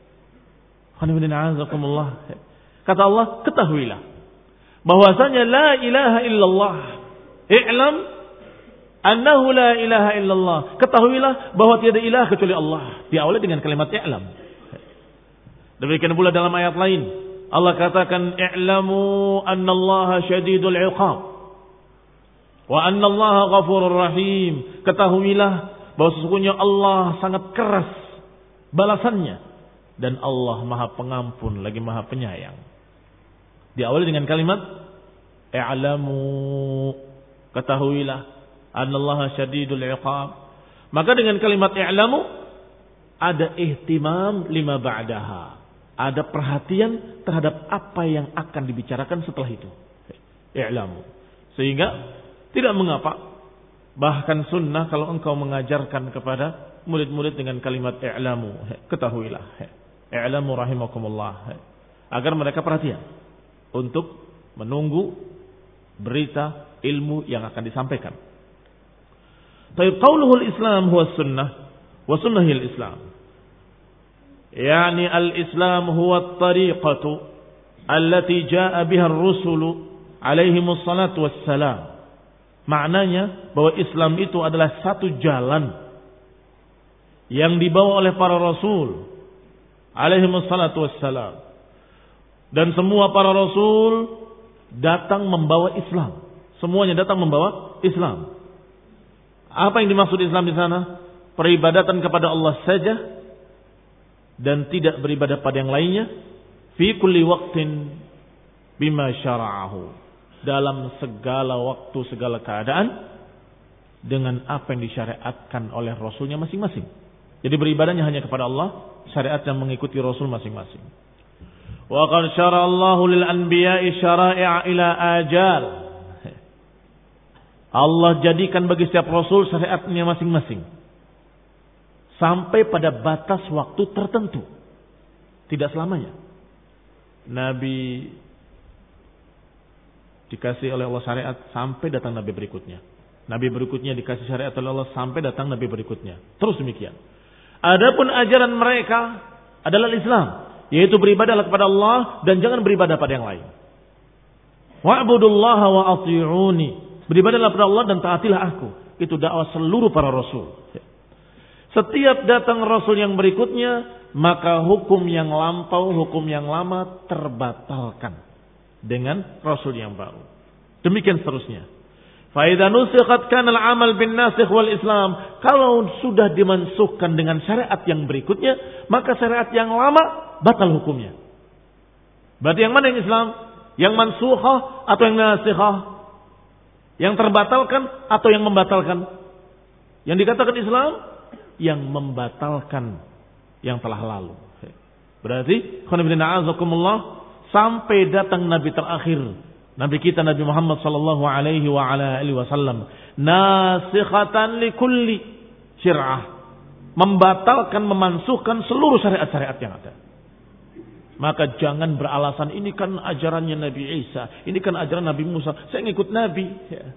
Kata Allah, ketahuilah bahwasanya la ilaha illallah. I'lam Annahu la ilaha illallah. Ketahuilah bahwa tiada ilah kecuali Allah. Diawali dengan kalimat i'lam. Demikian pula dalam ayat lain. Allah katakan, i'lamu annallaha syadidul iqab. Wa annallaha ghafurur rahim. Ketahuilah bahwa sesungguhnya Allah sangat keras balasannya. Dan Allah maha pengampun lagi maha penyayang. Diawali dengan kalimat i'lamu. Ketahuilah annallaha syadidul iqab. Maka dengan kalimat i'lamu ada ihtimam lima ba'daha. Ada perhatian terhadap apa yang akan dibicarakan setelah itu. I'lamu. Sehingga tidak mengapa, bahkan sunnah kalau engkau mengajarkan kepada murid-murid dengan kalimat i'lamu, ketahuilah, i'lamu rahimakumullah, agar mereka perhatian untuk menunggu berita ilmu yang akan disampaikan. Taib qauluhul Islam huwa sunnah wa sunnahil Islam. Yani al-Islam huwa at-tariqatu allati jaa biha ar-rusulu alaihimus salatu wassalam. Maknanya bahwa Islam itu adalah satu jalan yang dibawa oleh para rasul alaihimus salatu wassalam. Dan semua para rasul datang membawa Islam. Semuanya datang membawa Islam. Apa yang dimaksud Islam di sana? Peribadatan kepada Allah saja dan tidak beribadah pada yang lainnya. Fi kulli waqtin bima syara'ahu. Dalam segala waktu, segala keadaan dengan apa yang disyariatkan oleh Rasulnya masing-masing. Jadi beribadahnya hanya kepada Allah, syariat yang mengikuti Rasul masing-masing. Wa qad syara'a Allahu lil anbiya'i syara'i'a ila ajal. Allah jadikan bagi setiap Rasul syariatnya masing-masing. Sampai pada batas waktu tertentu. Tidak selamanya. Nabi dikasih oleh Allah syariat sampai datang Nabi berikutnya. Nabi berikutnya dikasih syariat oleh Allah sampai datang Nabi berikutnya. Terus demikian. Adapun ajaran mereka adalah Islam. Yaitu beribadahlah kepada Allah dan jangan beribadah pada yang lain. Wa'budullaha wa ati'uni. Beribadahlah kepada Allah dan taatilah aku. Itu dakwah seluruh para rasul. Setiap datang rasul yang berikutnya, maka hukum yang lampau, hukum yang lama terbatalkan dengan rasul yang baru. Demikian seterusnya. Fa idza nusikhat kana al-amal bin nasikh wal Islam. Kalau sudah dimansuhkan dengan syariat yang berikutnya, maka syariat yang lama batal hukumnya. Berarti yang mana yang Islam? Yang mansukhah atau yang nasikhah? Yang terbatalkan atau yang membatalkan? Yang dikatakan Islam yang membatalkan yang telah lalu. Berarti sampai datang Nabi terakhir, Nabi kita Nabi Muhammad sallallahu alaihi wa ala alihi wasallam, nasikhatan likulli syir'ah, membatalkan, memansuhkan seluruh syariat-syariat yang ada. Maka jangan beralasan ini kan ajarannya Nabi Isa, ini kan ajaran Nabi Musa, saya ngikut Nabi. Ya.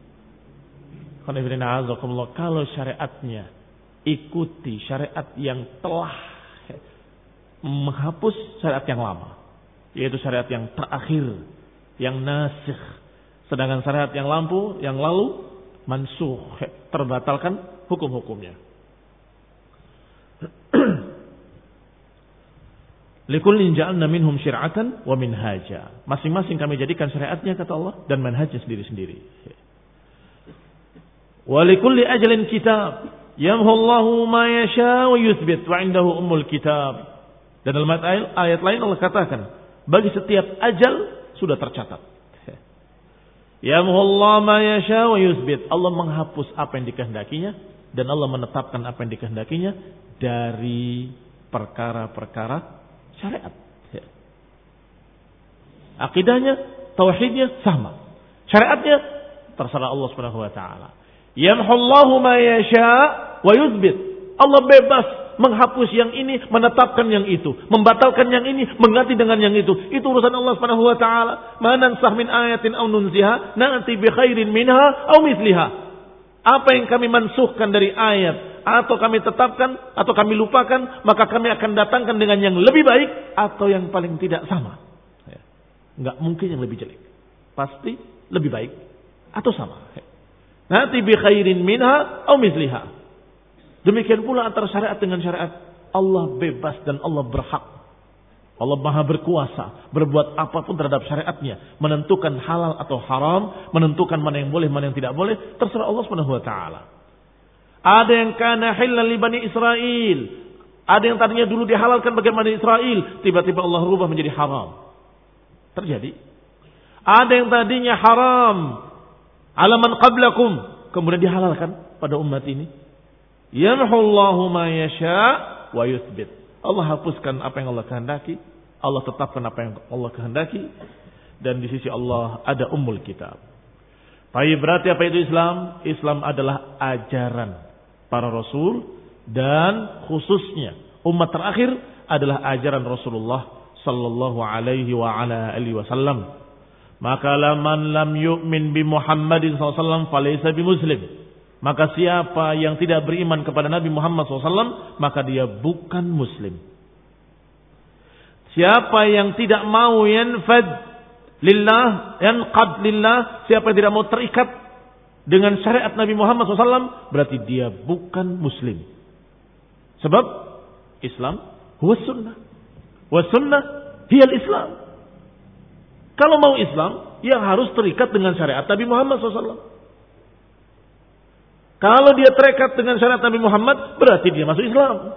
Kalau syariatnya ikuti syariat yang telah menghapus syariat yang lama, yaitu syariat yang terakhir, yang nasikh. Sedangkan syariat yang lampu, yang lalu mansukh, terbatalkan hukum-hukumnya. Likullin ja'alna minhum syir'atan wa minhaja. Masing-masing kami jadikan syariatnya kata Allah dan manhajnya sendiri-sendiri. Wa likulli ajalin kitab yamhu Allahu ma yasha wa yuthbit wa 'indahu ummul kitab. Dan dalam ayat lain Allah katakan, bagi setiap ajal sudah tercatat. Yamhu Allah ma yasha wa yuthbit. Allah menghapus apa yang dikehendakinya dan Allah menetapkan apa yang dikehendakinya dari perkara-perkara syariat. Akidahnya, tauhidnya sama. Syariatnya terserah Allah Subhanahu wa taala. Yamhullahu ma yasha wa yuthbit. Allah bebas menghapus yang ini, menetapkan yang itu, membatalkan yang ini, mengganti dengan yang itu. Itu urusan Allah Subhanahu wa taala. Ma nansah min ayatin aw nunziha na'ti bi khairin minha aw mithliha. Apa yang kami mansuhkan dari ayat atau kami tetapkan atau kami lupakan, maka kami akan datangkan dengan yang lebih baik atau yang paling tidak sama. Enggak mungkin yang lebih jelek. Pasti lebih baik atau sama. nati bi khairin minha aw misliha. Demikian pula antara syariat dengan syariat. Allah bebas dan Allah berhak. Allah Maha berkuasa berbuat apapun terhadap syariatnya, menentukan halal atau haram, menentukan mana yang boleh, mana yang tidak boleh, terserah Allah Subhanahu wa taala. Ada yang kana halal li Bani Israil, ada yang tadinya dulu dihalalkan bagi Bani Israil, tiba-tiba Allah rubah menjadi haram. Terjadi. Ada yang tadinya haram ala man qablakum, kemudian dihalalkan pada umat ini. Yamhullahu ma yasha wa yuthbit. Allah hapuskan apa yang Allah kehendaki, Allah tetapkan apa yang Allah kehendaki, dan di sisi Allah ada ummul kitab. Baik, berarti apa itu Islam? Islam adalah ajaran para rasul dan khususnya umat terakhir adalah ajaran Rasulullah sallallahu alaihi wa ala alihi wasallam. Maka man lam yu'min bi Muhammadin sallallahu alaihi wasallam falaysa bi muslim. Maka siapa yang tidak beriman kepada Nabi Muhammad sallallahu alaihi wasallam, maka dia bukan muslim. Siapa yang tidak mau yanfad lillah, yanqad lillah, siapa yang tidak mau terikat dengan syariat Nabi Muhammad sallallahu alaihi wasallam, berarti dia bukan muslim. Sebab Islam huwa sunnah. Wa sunnah hiyal Islam. Kalau mau Islam, yang harus terikat dengan syariat Nabi Muhammad sallallahu alaihi wasallam. Kalau dia terikat dengan syariat Nabi Muhammad, berarti dia masuk Islam.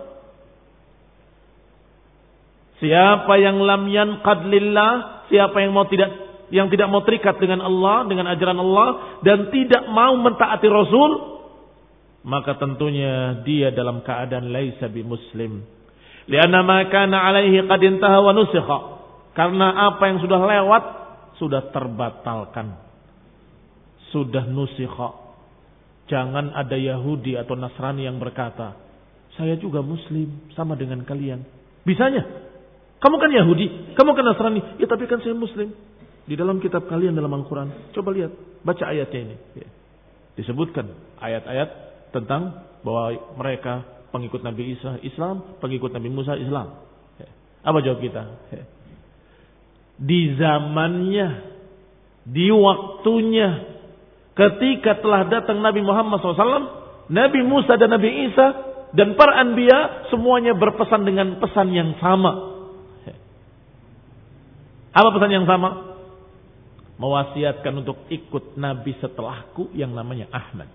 Siapa yang lam yanqad lillah, siapa yang mau tidak yang tidak mau terikat dengan Allah, dengan ajaran Allah, dan tidak mau mentaati Rasul, maka tentunya dia dalam keadaan laisa bi muslim. Lianna ma kana alaihi qad intaha wa nusikha. Karena apa yang sudah lewat sudah terbatalkan. Sudah nusikha. Jangan ada Yahudi atau Nasrani yang berkata, saya juga Muslim sama dengan kalian. Bisanya, kamu kan Yahudi, kamu kan Nasrani, ya tapi kan saya Muslim. Di dalam kitab kalian dalam Al-Quran, coba lihat, baca ayatnya ini. Disebutkan ayat-ayat tentang bahwa mereka pengikut Nabi Isa Islam, pengikut Nabi Musa Islam. Apa jawab kita? Di zamannya, di waktunya, ketika telah datang Nabi Muhammad shallallahu alaihi wasallam, Nabi Musa dan Nabi Isa dan para anbiya semuanya berpesan dengan pesan yang sama. Apa pesan yang sama? Mewasiatkan untuk ikut Nabi setelahku yang namanya Ahmad.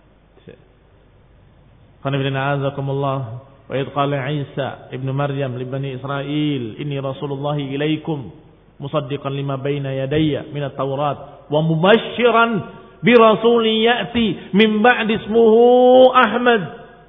Qanibina wa idh qala Isa ibn Maryam li Bani Israil inni Rasulullah ilaikum musaddiqan lima baina yadayya min at-Taurat wa mubasysyiran bi rasulin ya'ti min ba'di ismuhu Ahmad.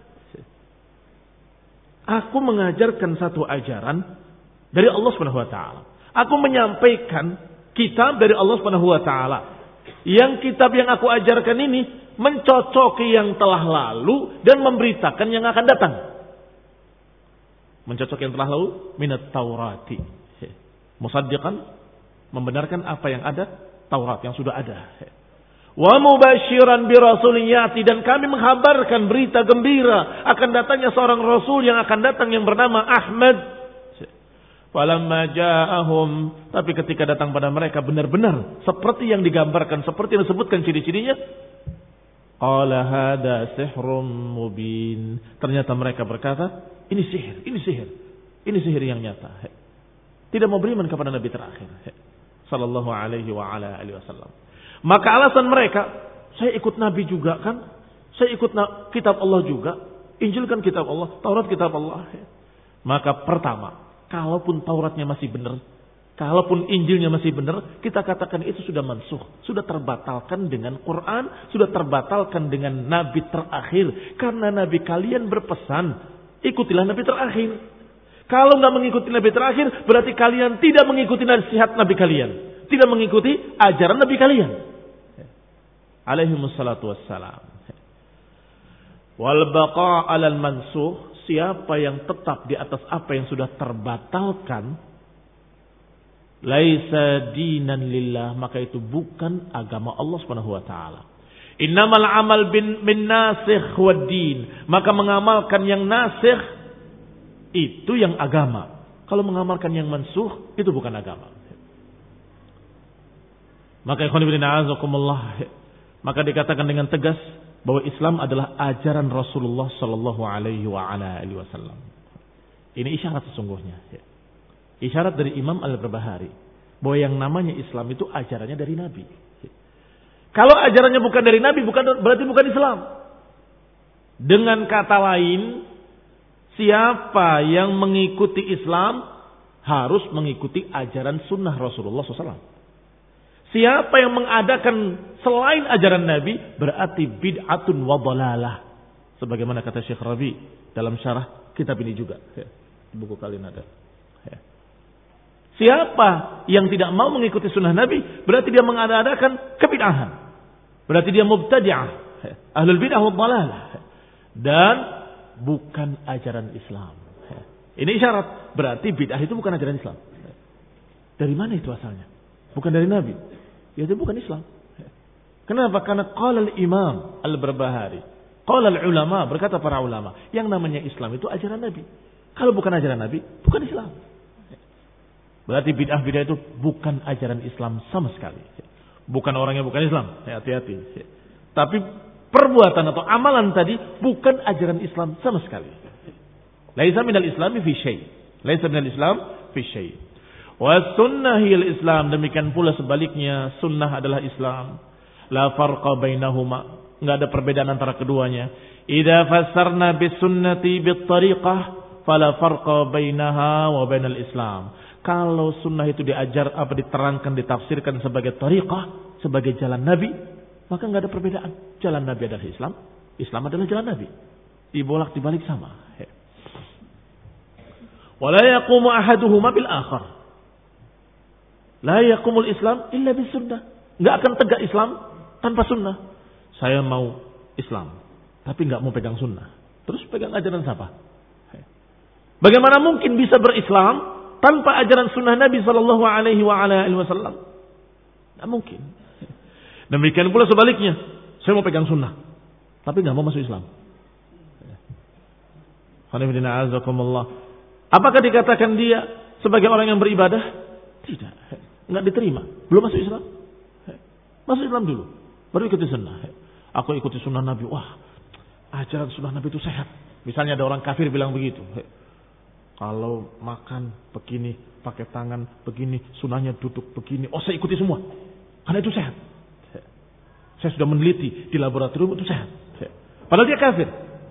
Aku mengajarkan satu ajaran dari Allah Subhanahu wa taala. Aku menyampaikan kitab dari Allah Subhanahu wa taala. Yang kitab yang aku ajarkan ini mencocoki yang telah lalu dan memberitakan yang akan datang. Mencocoki yang telah lalu minat Taurati. Musaddiqan, membenarkan apa yang ada, Taurat yang sudah ada. Wa mubasyiran bi rasulin yati, dan kami menghabarkan berita gembira akan datangnya seorang rasul yang akan datang yang bernama Ahmad. Falamma ja'ahum, tapi ketika datang pada mereka benar-benar seperti yang digambarkan, seperti yang disebutkan ciri-cirinya, qala hada sihrun mubin. Ternyata mereka berkata, ini sihir, ini sihir. Ini sihir yang nyata. Tidak mau beriman kepada Nabi terakhir sallallahu alaihi wa ala alihi wasallam. Maka alasan mereka, saya ikut Nabi juga kan, saya ikut kitab Allah juga, Injil kan kitab Allah, Taurat kitab Allah. Maka pertama, kalaupun Tauratnya masih benar, kalaupun Injilnya masih benar, kita katakan itu sudah mansuh, sudah terbatalkan dengan Quran, sudah terbatalkan dengan Nabi terakhir. Karena Nabi kalian berpesan, ikutilah Nabi terakhir. Kalau nggak mengikuti Nabi terakhir, berarti kalian tidak mengikuti nasihat Nabi kalian, tidak mengikuti ajaran Nabi kalian. Alaihimussalatu wassalam. Wal baqa' 'alal mansuh, siapa yang tetap di atas apa yang sudah terbatalkan, laisa dinan lillah, maka itu bukan agama Allah Subhanahu wa taala. Innamal amal bin min nasikh wad din, maka mengamalkan yang nasikh itu yang agama. Kalau mengamalkan yang mansuh itu bukan agama. Maka ikhwan fillah azakumullah, maka dikatakan dengan tegas bahwa Islam adalah ajaran Rasulullah sallallahu alaihi wa ala alihi wasallam. Ini isyarat sesungguhnya. Isyarat dari Imam Al-Barbahari bahwa yang namanya Islam itu ajarannya dari Nabi. Kalau ajarannya bukan dari Nabi, bukan berarti bukan Islam. Dengan kata lain, siapa yang mengikuti Islam harus mengikuti ajaran sunnah Rasulullah shallallahu alaihi wasallam. Siapa yang mengadakan selain ajaran Nabi berarti bid'atun wa dhalalah. Sebagaimana kata Syekh Rabi dalam syarah kitab ini juga. Ya, di buku kalian ada. Ya. Siapa yang tidak mau mengikuti sunnah Nabi berarti dia mengadakan kebid'ahan. Berarti dia mubtadi'ah. Ya. Ahlul bid'ah wa dhalalah. Dan bukan ajaran Islam. Ya. Ini isyarat. Berarti bid'ah itu bukan ajaran Islam. Ya. Dari mana itu asalnya? Bukan dari Nabi. Ya itu bukan Islam. Kenapa? Karena qala al-Imam Al-Barbahari, qala al-ulama, berkata para ulama, yang namanya Islam itu ajaran Nabi. Kalau bukan ajaran Nabi, bukan Islam. Berarti bid'ah-bid'ah itu bukan ajaran Islam sama sekali. Bukan orangnya bukan Islam. Hati-hati. Tapi perbuatan atau amalan tadi bukan ajaran Islam sama sekali. Laisa minal islami fi syai'. Laisa minal islam fi syai'. Wa sunnah hiyal Islam, demikian pula sebaliknya sunnah adalah Islam. La farqa bainahuma, enggak ada perbedaan antara keduanya. Idza fassarna bis sunnati bit tariqah fala farqa bainaha wa bainal Islam. Kalau sunnah itu diajar apa diterangkan ditafsirkan sebagai tariqah, sebagai jalan Nabi, maka enggak ada perbedaan. Jalan Nabi adalah Islam, Islam adalah jalan Nabi. Dibolak dibalik sama. Wala yaqumu ahaduhuma bil akhar. La yaqumul Islam illa bis sunnah. Enggak akan tegak Islam tanpa sunnah. Saya mau Islam, tapi enggak mau pegang sunnah. Terus pegang ajaran siapa? Bagaimana mungkin bisa berislam tanpa ajaran sunnah Nabi sallallahu alaihi wa ala alihi wasallam? Enggak mungkin. Demikian pula sebaliknya. Saya mau pegang sunnah, tapi enggak mau masuk Islam. Apakah dikatakan dia sebagai orang yang beribadah? Tidak. Enggak diterima. Belum masuk Islam. Masuk Islam dulu. Baru ikuti sunnah. Aku ikuti sunnah Nabi. Wah, ajaran sunnah Nabi itu sehat. Misalnya ada orang kafir bilang begitu. Kalau makan begini, pakai tangan begini, sunnahnya duduk begini. Oh, saya ikuti semua. Karena itu sehat. Saya sudah meneliti di laboratorium itu sehat. Padahal dia kafir.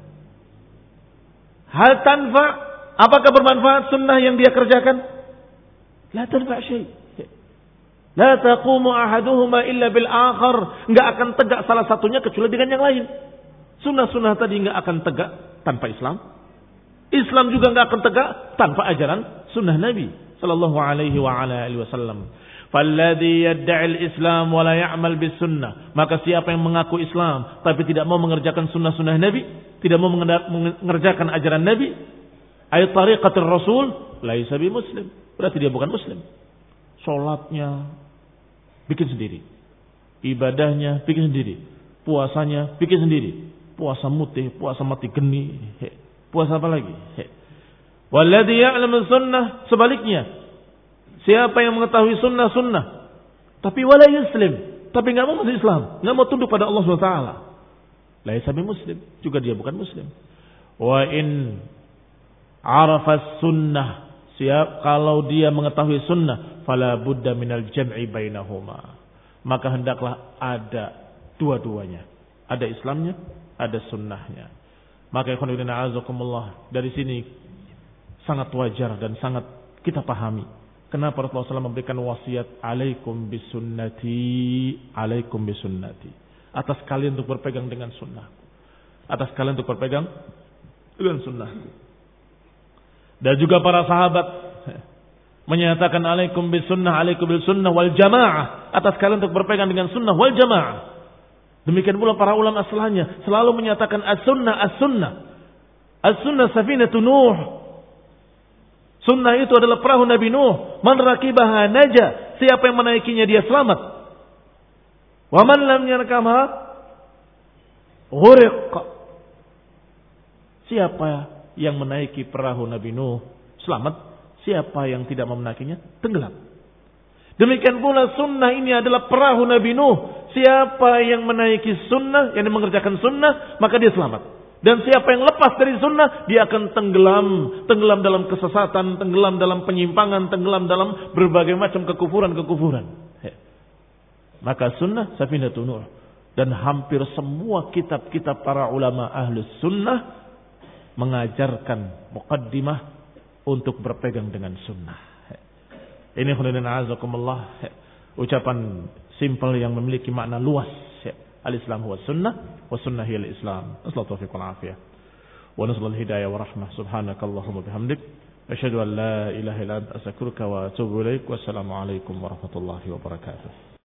Hal tanfa, apakah bermanfaat sunnah yang dia kerjakan? La tanfa' syai'. La taqumu ahaduhuma illa bil akhar. Enggak akan tegak salah satunya kecuali dengan yang lain. Sunnah-sunnah tadi enggak akan tegak tanpa Islam. Islam juga enggak akan tegak tanpa ajaran sunnah Nabi sallallahu alaihi wa ala alihi wasallam. Falladhi yad'i al-Islam wa la ya'mal bis sunnah. Maka siapa yang mengaku Islam tapi tidak mau mengerjakan sunnah-sunnah Nabi, tidak mau mengerjakan ajaran Nabi, ay tariqatul Rasul, laisa bi muslim. Berarti dia bukan muslim. Salatnya bikin sendiri. Ibadahnya bikin sendiri. Puasanya bikin sendiri. Puasa mutih, puasa mati geni. Puasa apa lagi? Walladhi ya'lamu sunnah, sebaliknya. Siapa yang mengetahui sunnah, sunnah. Tapi wala yuslim. Tapi enggak mau masuk Islam. Enggak mau tunduk pada Allah subhanahu wa taala. Laisa bi muslim. Juga dia bukan muslim. Wa in arafa sunnah. Siap kalau dia mengetahui sunnah, fala budda minal jam'i bainahuma. Maka hendaklah ada dua-duanya. Ada Islamnya, ada sunnahnya. Maka ikhwan fillah azakumullah, dari sini sangat wajar dan sangat kita pahami kenapa Rasulullah shallallahu alaihi wasallam memberikan wasiat alaikum bisunnati, alaikum bisunnati. Atas kalian untuk berpegang dengan sunnah. Atas kalian untuk berpegang dengan sunnah. Dan juga para sahabat menyatakan alaikum bis sunnah, alaikum bil sunnah wal jamaah. Atas kalian untuk berpegang dengan sunnah wal jamaah. Demikian pula para ulama setelahnya selalu menyatakan as-sunnah, as-sunnah. As-sunnah safinatu Nuh. Sunnah itu adalah perahu Nabi Nuh. Man rakibaha naja. Siapa yang menaikinya dia selamat. Wa man lam yarkamha ghuriq. Siapa yang menaiki perahu Nabi Nuh selamat, siapa yang tidak menaikinya tenggelam. Demikian pula sunnah ini adalah perahu Nabi Nuh. Siapa yang menaiki sunnah, yang mengerjakan sunnah, maka dia selamat. Dan siapa yang lepas dari sunnah, dia akan tenggelam. Tenggelam dalam kesesatan, tenggelam dalam penyimpangan, tenggelam dalam berbagai macam kekufuran-kekufuran. Maka sunnah safinatun nur. Dan hampir semua kitab-kitab para ulama ahlus sunnah mengajarkan muqaddimah untuk berpegang dengan sunnah. Ini khairan azakumullah. Ucapan simpel yang memiliki makna luas. Al-Islam huwa sunnah, wa sunnah hiya al-Islam. Nasallahu taufiq wal afiyah. Wa nasallahu al-hidayah wa rahmah. Subhanakallahumma bihamdik. Asyhadu an la ilaha illa anta astaghfiruka wa atubu ilaik. Wassalamu alaikum warahmatullahi wabarakatuh.